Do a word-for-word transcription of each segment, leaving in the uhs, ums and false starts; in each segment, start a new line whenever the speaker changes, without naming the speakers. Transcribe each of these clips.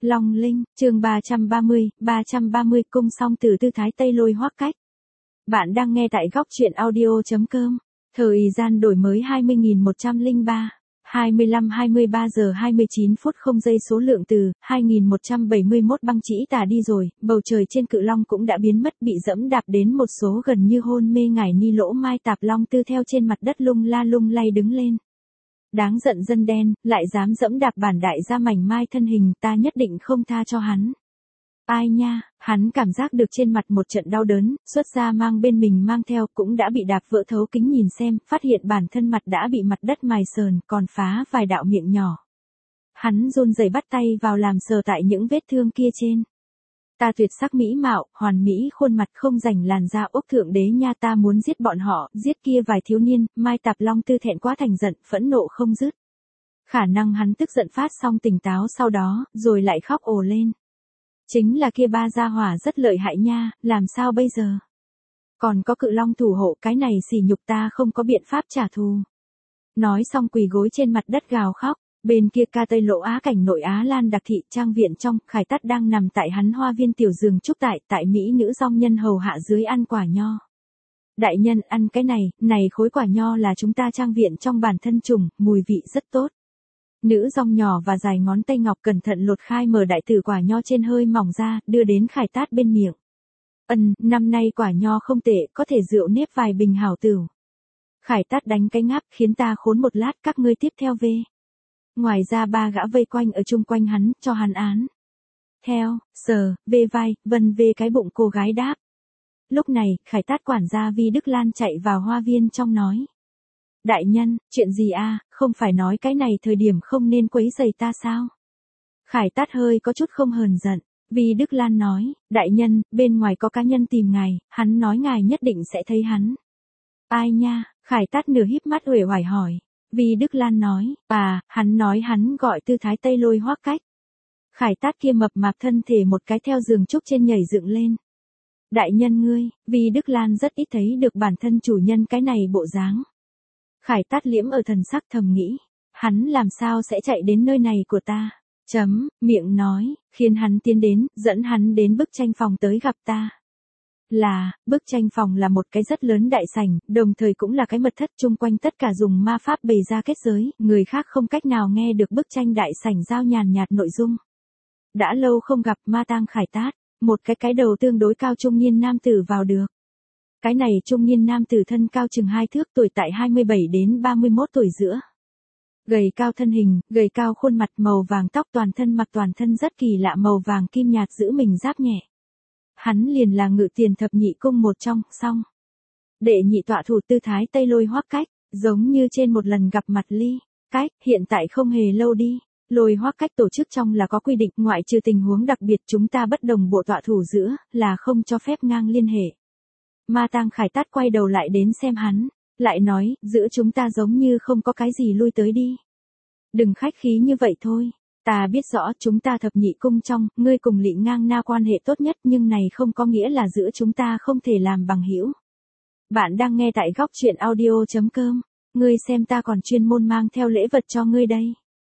Long Linh, chương ba trăm ba mươi, ba trăm ba mươi cung song từ tư thái Tây Lôi Hoắc Cách. Bạn đang nghe tại góc truyện audio chấm com. Thời gian đổi mới hai mươi nghìn một trăm lẻ ba, hai mươi lăm hai mươi ba giờ hai mươi chín phút không giây. Số lượng từ hai nghìn một trăm bảy mươi mốt. Băng chỉ tà đi rồi, bầu trời trên Cự Long cũng đã biến mất, bị dẫm đạp đến một số gần như hôn mê. Ngải Ni Lỗ Mai Tạp Long Tư theo trên mặt đất lung la lung lay đứng lên. Đáng giận dân đen, lại dám dẫm đạp bản đại gia mảnh mai thân hình, ta nhất định không tha cho hắn. Ai nha, hắn cảm giác được trên mặt một trận đau đớn, xuất ra mang bên mình mang theo cũng đã bị đạp vỡ. Thấu kính nhìn xem, phát hiện bản thân mặt đã bị mặt đất mài sờn, còn phá vài đạo miệng nhỏ. Hắn run rẩy bắt tay vào làm sờ tại những vết thương kia trên. Ta tuyệt sắc mỹ mạo, hoàn mỹ khuôn mặt, không rảnh làn da ốc thượng đế nha, ta muốn giết bọn họ, giết kia vài thiếu niên. Mai Tạp Long Tư thẹn quá thành giận, phẫn nộ không dứt. Khả năng hắn tức giận phát xong tỉnh táo sau đó, rồi lại khóc ồ lên. Chính là kia ba gia hỏa rất lợi hại nha, làm sao bây giờ? Còn có Cự Long thủ hộ, cái này sỉ nhục ta không có biện pháp trả thù. Nói xong quỳ gối trên mặt đất gào khóc. Bên kia ca Tây Lỗ Á cảnh nội Á Lan đặc thị trang viện trong, Khải Tát đang nằm tại hắn hoa viên tiểu giường trúc tại, tại mỹ nữ dong nhân hầu hạ dưới ăn quả nho. Đại nhân ăn cái này, này khối quả nho là chúng ta trang viện trong bản thân trùng, mùi vị rất tốt. Nữ dong nhỏ và dài ngón tay ngọc cẩn thận lột khai mở đại tử quả nho trên hơi mỏng ra, đưa đến Khải Tát bên miệng. Ân, năm nay quả nho không tệ, có thể rượu nếp vài bình hảo tửu. Khải Tát đánh cái ngáp, khiến ta khốn một lát, các ngươi tiếp theo về. Ngoài ra ba gã vây quanh ở chung quanh hắn, cho hắn án. Theo, sờ, vê vai, vân vê cái bụng cô gái đáp. Lúc này, Khải Tát quản gia Vi Đức Lan chạy vào hoa viên trong nói. Đại nhân, chuyện gì a? Không phải nói cái này thời điểm không nên quấy rầy ta sao? Khải Tát hơi có chút không hờn giận. Vi Đức Lan nói, đại nhân, bên ngoài có cá nhân tìm ngài, hắn nói ngài nhất định sẽ thấy hắn. Ai nha? Khải Tát nửa híp mắt uể oải hỏi. Vi Đức Lan nói, à, hắn nói hắn gọi tư thái Tây Lôi Hoắc Cách. Khải Tát kia mập mạp thân thể một cái theo giường trúc trên nhảy dựng lên. Đại nhân ngươi, Vi Đức Lan rất ít thấy được bản thân chủ nhân cái này bộ dáng. Khải Tát liễm ở thần sắc thầm nghĩ, hắn làm sao sẽ chạy đến nơi này của ta, chấm, miệng nói, khiến hắn tiến đến, dẫn hắn đến bức tranh phòng tới gặp ta. Là, bức tranh phòng là một cái rất lớn đại sảnh, đồng thời cũng là cái mật thất, chung quanh tất cả dùng ma pháp bày ra kết giới, người khác không cách nào nghe được bức tranh đại sảnh giao nhàn nhạt nội dung. Đã lâu không gặp Ma Tang Khải Tát, một cái cái đầu tương đối cao trung niên nam tử vào được. Cái này trung niên nam tử thân cao chừng hai thước, tuổi tại hai mươi bảy đến ba mươi mốt tuổi giữa. Gầy cao thân hình, gầy cao khuôn mặt, màu vàng tóc, toàn thân mặc toàn thân rất kỳ lạ màu vàng kim nhạt, giữ mình giáp nhẹ. Hắn liền là Ngự Tiền thập nhị cung một trong, song. Đệ nhị tọa thủ tư thái Tây Lôi Hoắc Cách, giống như trên một lần gặp mặt ly. Cách, hiện tại không hề lâu đi. Lôi Hoắc Cách tổ chức trong là có quy định, ngoại trừ tình huống đặc biệt chúng ta bất đồng bộ tọa thủ giữa, là không cho phép ngang liên hệ. Ma Tang Khải Tát quay đầu lại đến xem hắn, lại nói, giữa chúng ta giống như không có cái gì lui tới đi. Đừng khách khí như vậy thôi. Ta biết rõ chúng ta thập nhị cung trong, ngươi cùng Lị Ngang Na quan hệ tốt nhất, nhưng này không có nghĩa là giữa chúng ta không thể làm bằng hữu. Bạn đang nghe tại góc truyện audio chấm com, ngươi xem ta còn chuyên môn mang theo lễ vật cho ngươi đây.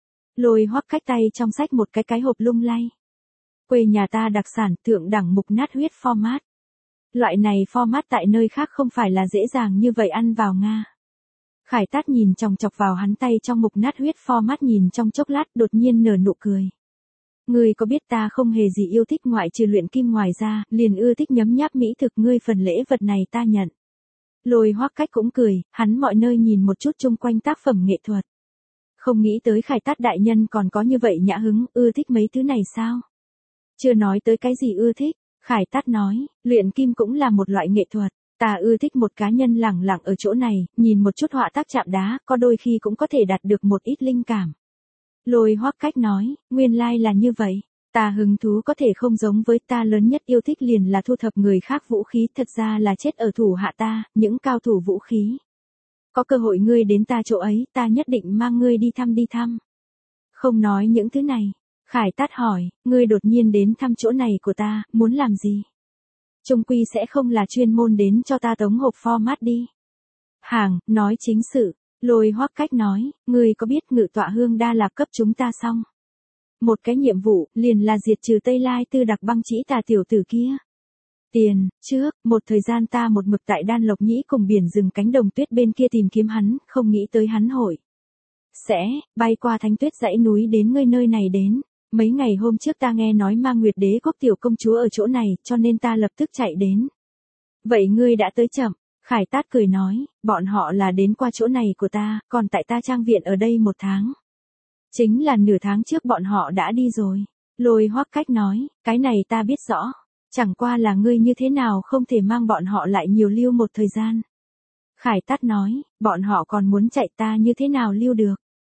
Lôi Hoắc Cách tay trong sách một cái cái hộp lung lay. Quê nhà ta đặc sản, thượng đẳng mục nát huyết format. Loại này format tại nơi khác không phải là dễ dàng như vậy ăn vào Nga. Khải Tát nhìn chòng chọc vào hắn tay trong mục nát huyết format, nhìn trong chốc lát đột nhiên nở nụ cười. Ngươi có biết ta không hề gì yêu thích ngoại trừ luyện kim, ngoài ra, liền ưa thích nhấm nháp mỹ thực, ngươi phần lễ vật này ta nhận. Lôi Hoắc Cách cũng cười, hắn mọi nơi nhìn một chút chung quanh tác phẩm nghệ thuật. Không nghĩ tới Khải Tát đại nhân còn có như vậy nhã hứng, ưa thích mấy thứ này sao? Chưa nói tới cái gì ưa thích, Khải Tát nói, luyện kim cũng là một loại nghệ thuật. Ta ưa thích một cá nhân lẳng lặng ở chỗ này, nhìn một chút họa tác chạm đá, có đôi khi cũng có thể đạt được một ít linh cảm. Lôi Hoắc Cách nói, nguyên lai là như vậy. Ta hứng thú có thể không giống với ta, lớn nhất yêu thích liền là thu thập người khác vũ khí, thật ra là chết ở thủ hạ ta, những cao thủ vũ khí. Có cơ hội ngươi đến ta chỗ ấy, ta nhất định mang ngươi đi thăm đi thăm. Không nói những thứ này, Khải Tát hỏi, ngươi đột nhiên đến thăm chỗ này của ta, muốn làm gì? Trung quy sẽ không là chuyên môn đến cho ta tống hộp format đi. Hàng, nói chính sự, Lôi Hoắc Cách nói, ngươi có biết Ngự tọa Hương Đa Lạp cấp chúng ta xong. Một cái nhiệm vụ, liền là diệt trừ Tây Lai Tư đặc băng chỉ tà tiểu tử kia. Tiền, trước, một thời gian ta một mực tại Đan Lộc Nhĩ cùng biển rừng cánh đồng tuyết bên kia tìm kiếm hắn, không nghĩ tới hắn hội. Sẽ, bay qua thánh tuyết dãy núi đến ngươi nơi này đến. Mấy ngày hôm trước ta nghe nói Ma Nguyệt Đế quốc tiểu công chúa ở chỗ này, cho nên ta lập tức chạy đến. Vậy ngươi đã tới chậm, Khải Tát cười nói, bọn họ là đến qua chỗ này của ta, còn tại ta trang viện ở đây một tháng. Chính là nửa tháng trước bọn họ đã đi rồi. Lôi Hoắc Cách nói, cái này ta biết rõ. Chẳng qua là ngươi như thế nào không thể mang bọn họ lại nhiều lưu một thời gian. Khải Tát nói, bọn họ còn muốn chạy ta như thế nào lưu được.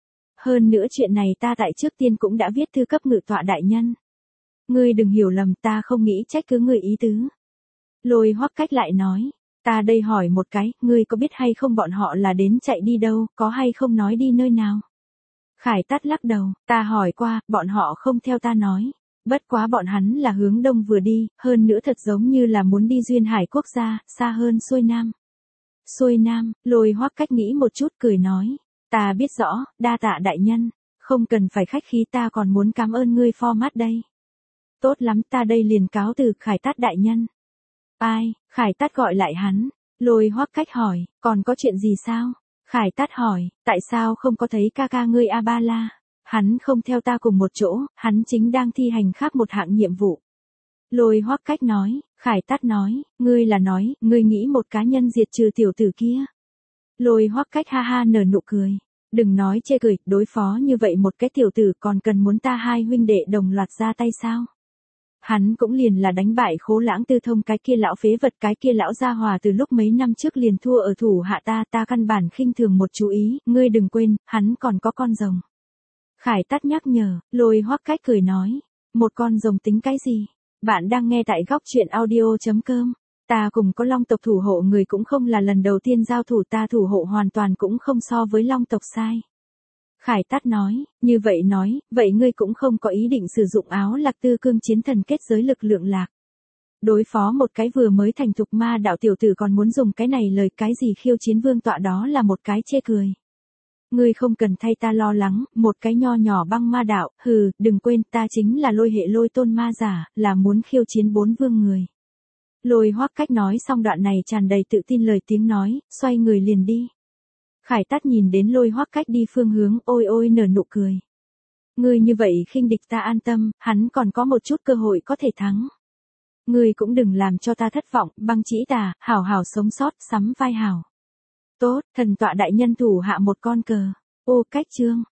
Hơn nữa chuyện này ta tại trước tiên cũng đã viết thư cấp ngự tọa đại nhân. Ngươi đừng hiểu lầm, ta không nghĩ trách cứ người ý tứ. Lôi Hoắc Cách lại nói, ta đây hỏi một cái, ngươi có biết hay không bọn họ là đến chạy đi đâu, có hay không nói đi nơi nào? Khải Tát lắc đầu, ta hỏi qua, bọn họ không theo ta nói. Bất quá bọn hắn là hướng đông vừa đi, hơn nữa thật giống như là muốn đi duyên hải quốc gia, xa hơn xuôi nam. Xuôi nam, Lôi Hoắc Cách nghĩ một chút cười nói, ta biết rõ, đa tạ đại nhân, không cần phải khách khí, ta còn muốn cảm ơn ngươi format đây. Tốt lắm, ta đây liền cáo từ, Khải Tát đại nhân. Ai, Khải Tát gọi lại hắn. Lôi Hoắc Cách hỏi, còn có chuyện gì sao? Khải Tát hỏi, tại sao không có thấy ca ca ngươi A-ba-la? Hắn không theo ta cùng một chỗ, hắn chính đang thi hành khác một hạng nhiệm vụ. Lôi Hoắc Cách nói, Khải Tát nói, ngươi là nói, ngươi nghĩ một cá nhân diệt trừ tiểu tử kia. Lôi Hoắc Cách ha ha nở nụ cười. Đừng nói chê cười, đối phó như vậy một cái tiểu tử còn cần muốn ta hai huynh đệ đồng loạt ra tay sao? Hắn cũng liền là đánh bại Khố Lãng Tư Thông cái kia lão phế vật, cái kia lão gia hòa từ lúc mấy năm trước liền thua ở thủ hạ ta, ta căn bản khinh thường một chú ý, ngươi đừng quên, hắn còn có con rồng. Khải Tát nhắc nhở, Lôi Hoắc Cách cười nói, một con rồng tính cái gì? Bạn đang nghe tại góc truyện audio.com. Ta cùng có Long tộc thủ hộ người cũng không là lần đầu tiên giao thủ, ta thủ hộ hoàn toàn cũng không so với Long tộc sai. Khải Tát nói, như vậy nói, vậy ngươi cũng không có ý định sử dụng áo Lạc Tư Cương chiến thần kết giới lực lượng lạc. Đối phó một cái vừa mới thành thục ma đạo tiểu tử còn muốn dùng cái này lời cái gì khiêu chiến vương tọa, đó là một cái chê cười. Ngươi không cần thay ta lo lắng, một cái nho nhỏ băng ma đạo, hừ, đừng quên ta chính là lôi hệ lôi tôn ma giả, là muốn khiêu chiến bốn vương người. Lôi Hoắc Cách nói xong đoạn này tràn đầy tự tin lời tiếng nói, xoay người liền đi. Khải Tát nhìn đến Lôi Hoắc Cách đi phương hướng, ôi ôi nở nụ cười. Ngươi như vậy khinh địch ta an tâm, hắn còn có một chút cơ hội có thể thắng. Ngươi cũng đừng làm cho ta thất vọng, băng chỉ tà, hảo hảo sống sót, sắm vai hảo. Tốt, thần tọa đại nhân thủ hạ một con cờ. Ô Cách Chương.